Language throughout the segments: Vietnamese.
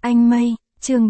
Anh Mây, chương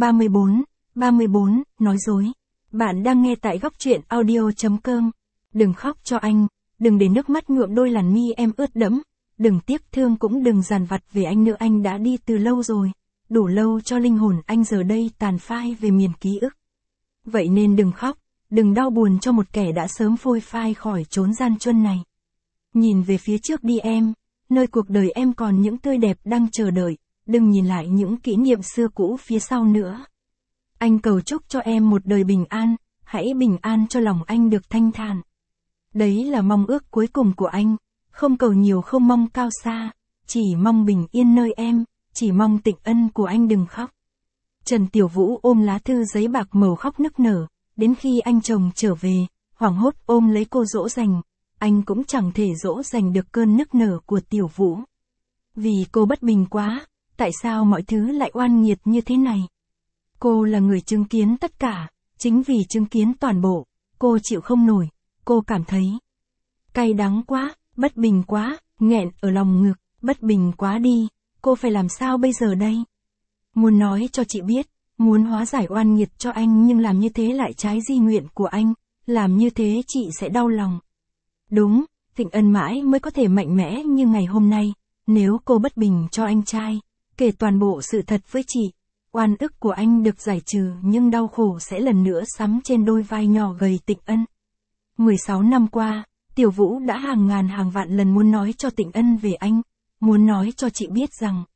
34, nói dối. Bạn đang nghe tại góc truyện audio.com. Đừng khóc cho anh, đừng để nước mắt nhuộm đôi làn mi em ướt đẫm, đừng tiếc thương cũng đừng dằn vặt về anh nữa, anh đã đi từ lâu rồi, đủ lâu cho linh hồn anh giờ đây tàn phai về miền ký ức. Vậy nên đừng khóc, đừng đau buồn cho một kẻ đã sớm phôi phai khỏi chốn gian truân này. Nhìn về phía trước đi em, nơi cuộc đời em còn những tươi đẹp đang chờ đợi, đừng nhìn lại những kỷ niệm xưa cũ phía sau nữa. Anh cầu chúc cho em một đời bình an, hãy bình an cho lòng anh được thanh thản. Đấy là mong ước cuối cùng của anh, không cầu nhiều không mong cao xa, chỉ mong bình yên nơi em, chỉ mong tịnh ân của anh đừng khóc. Trần Tiểu Vũ ôm lá thư giấy bạc màu khóc nức nở, đến khi anh chồng trở về, hoảng hốt ôm lấy cô dỗ dành, anh cũng chẳng thể dỗ dành được cơn nức nở của Tiểu Vũ. Vì cô bất bình quá, tại sao mọi thứ lại oan nghiệt như thế này? Cô là người chứng kiến tất cả, chính vì chứng kiến toàn bộ, cô chịu không nổi, cô cảm thấy cay đắng quá, bất bình quá, nghẹn ở lòng ngực, bất bình quá đi, cô phải làm sao bây giờ đây? Muốn nói cho chị biết, muốn hóa giải oan nghiệt cho anh nhưng làm như thế lại trái di nguyện của anh, làm như thế chị sẽ đau lòng. Đúng, Thịnh Ân mãi mới có thể mạnh mẽ như ngày hôm nay, nếu cô bất bình cho anh trai, kể toàn bộ sự thật với chị, oan ức của anh được giải trừ nhưng đau khổ sẽ lần nữa sắm trên đôi vai nhỏ gầy Tịnh Ân. 16 năm qua, Tiểu Vũ đã hàng ngàn hàng vạn lần muốn nói cho Tịnh Ân về anh, muốn nói cho chị biết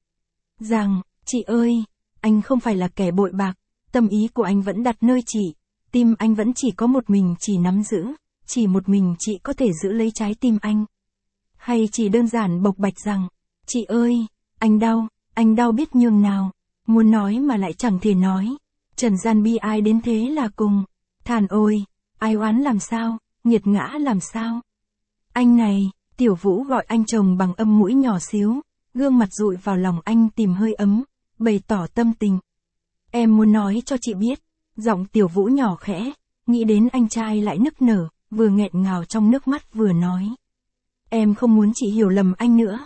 rằng, chị ơi, anh không phải là kẻ bội bạc, tâm ý của anh vẫn đặt nơi chị, tim anh vẫn chỉ có một mình chị nắm giữ, chỉ một mình chị có thể giữ lấy trái tim anh. Hay chỉ đơn giản bộc bạch rằng, chị ơi, anh đau biết nhường nào, muốn nói mà lại chẳng thể nói, trần gian bi ai đến thế là cùng, thàn ôi, ai oán làm sao, nghiệt ngã làm sao. Anh này, Tiểu Vũ gọi anh chồng bằng âm mũi nhỏ xíu, gương mặt dụi vào lòng anh tìm hơi ấm, bày tỏ tâm tình. Em muốn nói cho chị biết, giọng Tiểu Vũ nhỏ khẽ, nghĩ đến anh trai lại nức nở, vừa nghẹn ngào trong nước mắt vừa nói. Em không muốn chị hiểu lầm anh nữa.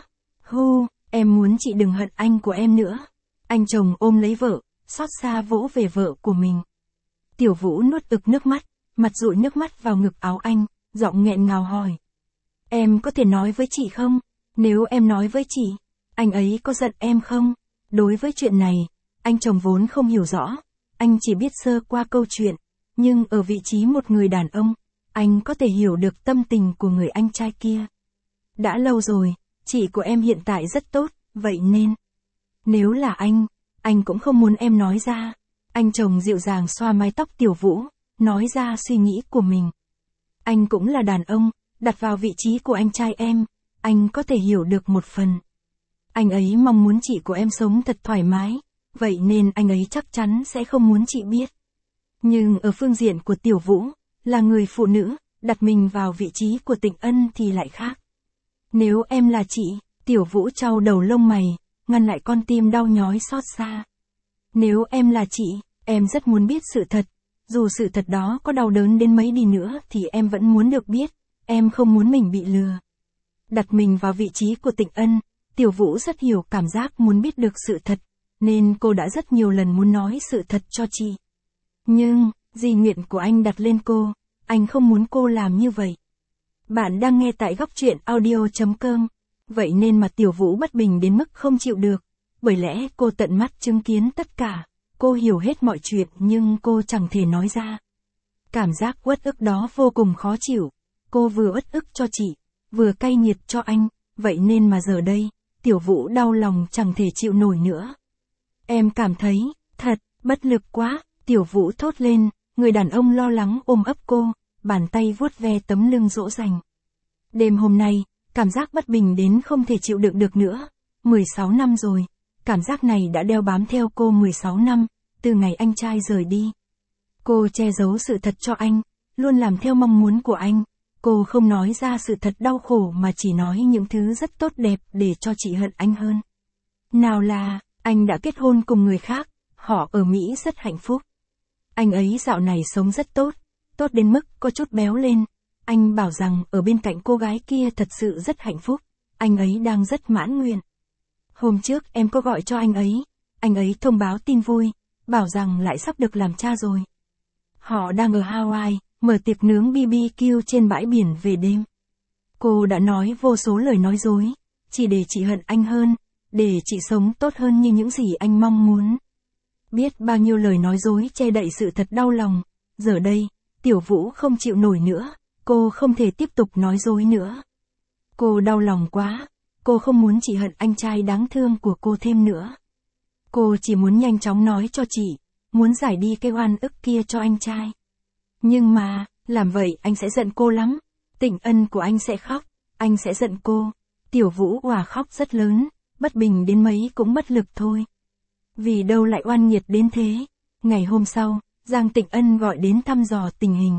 Em muốn chị đừng hận anh của em nữa. Anh chồng ôm lấy vợ, xót xa vỗ về vợ của mình. Tiểu Vũ nuốt ực nước mắt, mặt dụi nước mắt vào ngực áo anh, giọng nghẹn ngào hỏi. Em có thể nói với chị không? Nếu em nói với chị, anh ấy có giận em không? Đối với chuyện này, anh chồng vốn không hiểu rõ, anh chỉ biết sơ qua câu chuyện, nhưng ở vị trí một người đàn ông, anh có thể hiểu được tâm tình của người anh trai kia. Đã lâu rồi, chị của em hiện tại rất tốt, vậy nên, nếu là anh cũng không muốn em nói ra. Anh chồng dịu dàng xoa mái tóc Tiểu Vũ, nói ra suy nghĩ của mình. Anh cũng là đàn ông, đặt vào vị trí của anh trai em, anh có thể hiểu được một phần. Anh ấy mong muốn chị của em sống thật thoải mái, vậy nên anh ấy chắc chắn sẽ không muốn chị biết. Nhưng ở phương diện của Tiểu Vũ, là người phụ nữ, đặt mình vào vị trí của Tịnh Ân thì lại khác. Nếu em là chị, Tiểu Vũ trao đầu lông mày, ngăn lại con tim đau nhói xót xa. Nếu em là chị, em rất muốn biết sự thật, dù sự thật đó có đau đớn đến mấy đi nữa thì em vẫn muốn được biết, em không muốn mình bị lừa. Đặt mình vào vị trí của Tịnh Ân, Tiểu Vũ rất hiểu cảm giác muốn biết được sự thật, nên cô đã rất nhiều lần muốn nói sự thật cho chị. Nhưng, di nguyện của anh đặt lên cô, anh không muốn cô làm như vậy. Bạn đang nghe tại góc truyện audio.com, vậy nên mà Tiểu Vũ bất bình đến mức không chịu được, bởi lẽ cô tận mắt chứng kiến tất cả, cô hiểu hết mọi chuyện nhưng cô chẳng thể nói ra. Cảm giác uất ức đó vô cùng khó chịu, cô vừa uất ức cho chị, vừa cay nghiệt cho anh, vậy nên mà giờ đây, Tiểu Vũ đau lòng chẳng thể chịu nổi nữa. Em cảm thấy, thật, bất lực quá, Tiểu Vũ thốt lên, người đàn ông lo lắng ôm ấp cô, bàn tay vuốt ve tấm lưng dỗ dành. Đêm hôm nay, cảm giác bất bình đến không thể chịu đựng được nữa, 16 năm rồi, cảm giác này đã đeo bám theo cô 16 năm, từ ngày anh trai rời đi. Cô che giấu sự thật cho anh, luôn làm theo mong muốn của anh, cô không nói ra sự thật đau khổ mà chỉ nói những thứ rất tốt đẹp để cho chị hận anh hơn. Nào là, anh đã kết hôn cùng người khác, họ ở Mỹ rất hạnh phúc. Anh ấy dạo này sống rất tốt, tốt đến mức có chút béo lên. Anh bảo rằng ở bên cạnh cô gái kia thật sự rất hạnh phúc, anh ấy đang rất mãn nguyện. Hôm trước em có gọi cho anh ấy thông báo tin vui, bảo rằng lại sắp được làm cha rồi. Họ đang ở Hawaii, mở tiệc nướng BBQ trên bãi biển về đêm. Cô đã nói vô số lời nói dối, chỉ để chị hận anh hơn, để chị sống tốt hơn như những gì anh mong muốn. Biết bao nhiêu lời nói dối che đậy sự thật đau lòng, giờ đây, Tiểu Vũ không chịu nổi nữa, cô không thể tiếp tục nói dối nữa. Cô đau lòng quá, cô không muốn chị hận anh trai đáng thương của cô thêm nữa. Cô chỉ muốn nhanh chóng nói cho chị, muốn giải đi cái oan ức kia cho anh trai. Nhưng mà, làm vậy anh sẽ giận cô lắm. Tịnh Ân của anh sẽ khóc, anh sẽ giận cô. Tiểu Vũ òa khóc rất lớn, bất bình đến mấy cũng bất lực thôi. Vì đâu lại oan nghiệt đến thế. Ngày hôm sau, Giang Tịnh Ân gọi đến thăm dò tình hình.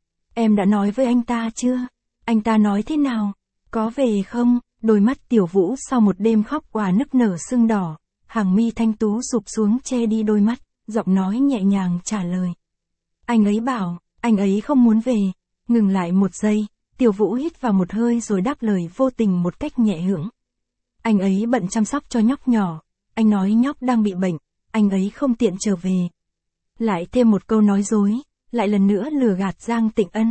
Em đã nói với anh ta chưa? Anh ta nói thế nào? Có về không? Đôi mắt Tiểu Vũ sau một đêm khóc òa nức nở sưng đỏ, hàng mi thanh tú sụp xuống che đi đôi mắt, giọng nói nhẹ nhàng trả lời. Anh ấy bảo, anh ấy không muốn về. Ngừng lại một giây, Tiểu Vũ hít vào một hơi rồi đáp lời vô tình một cách nhẹ hưởng. Anh ấy bận chăm sóc cho nhóc nhỏ, anh nói nhóc đang bị bệnh, anh ấy không tiện trở về. Lại thêm một câu nói dối, lại lần nữa lừa gạt Giang Tịnh Ân.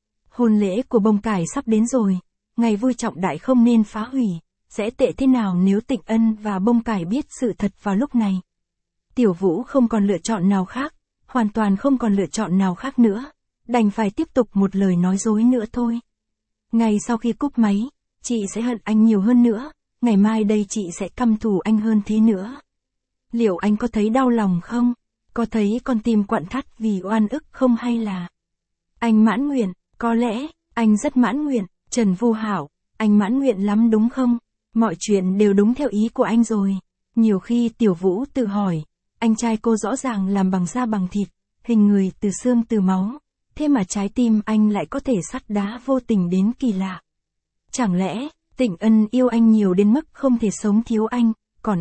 Hôn lễ của Bông Cải sắp đến rồi, ngày vui trọng đại không nên phá hủy, sẽ tệ thế nào nếu Tịnh Ân và Bông Cải biết sự thật vào lúc này. Tiểu Vũ không còn lựa chọn nào khác, hoàn toàn không còn lựa chọn nào khác nữa, đành phải tiếp tục một lời nói dối nữa thôi. Ngày sau khi cúp máy, chị sẽ hận anh nhiều hơn nữa, ngày mai đây chị sẽ căm thù anh hơn thế nữa. Liệu anh có thấy đau lòng không? Có thấy con tim quặn thắt vì oan ức không hay là... Anh mãn nguyện, có lẽ, anh rất mãn nguyện, Trần Vô Hảo, anh mãn nguyện lắm đúng không? Mọi chuyện đều đúng theo ý của anh rồi. Nhiều khi Tiểu Vũ tự hỏi, anh trai cô rõ ràng làm bằng da bằng thịt, hình người từ xương từ máu, thế mà trái tim anh lại có thể sắt đá vô tình đến kỳ lạ. Chẳng lẽ, Tịnh Ân yêu anh nhiều đến mức không thể sống thiếu anh, còn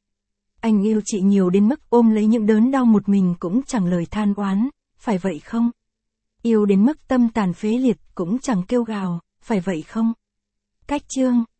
anh yêu chị nhiều đến mức ôm lấy những đớn đau một mình cũng chẳng lời than oán, phải vậy không? Yêu đến mức tâm tàn phế liệt cũng chẳng kêu gào, phải vậy không? Cách chương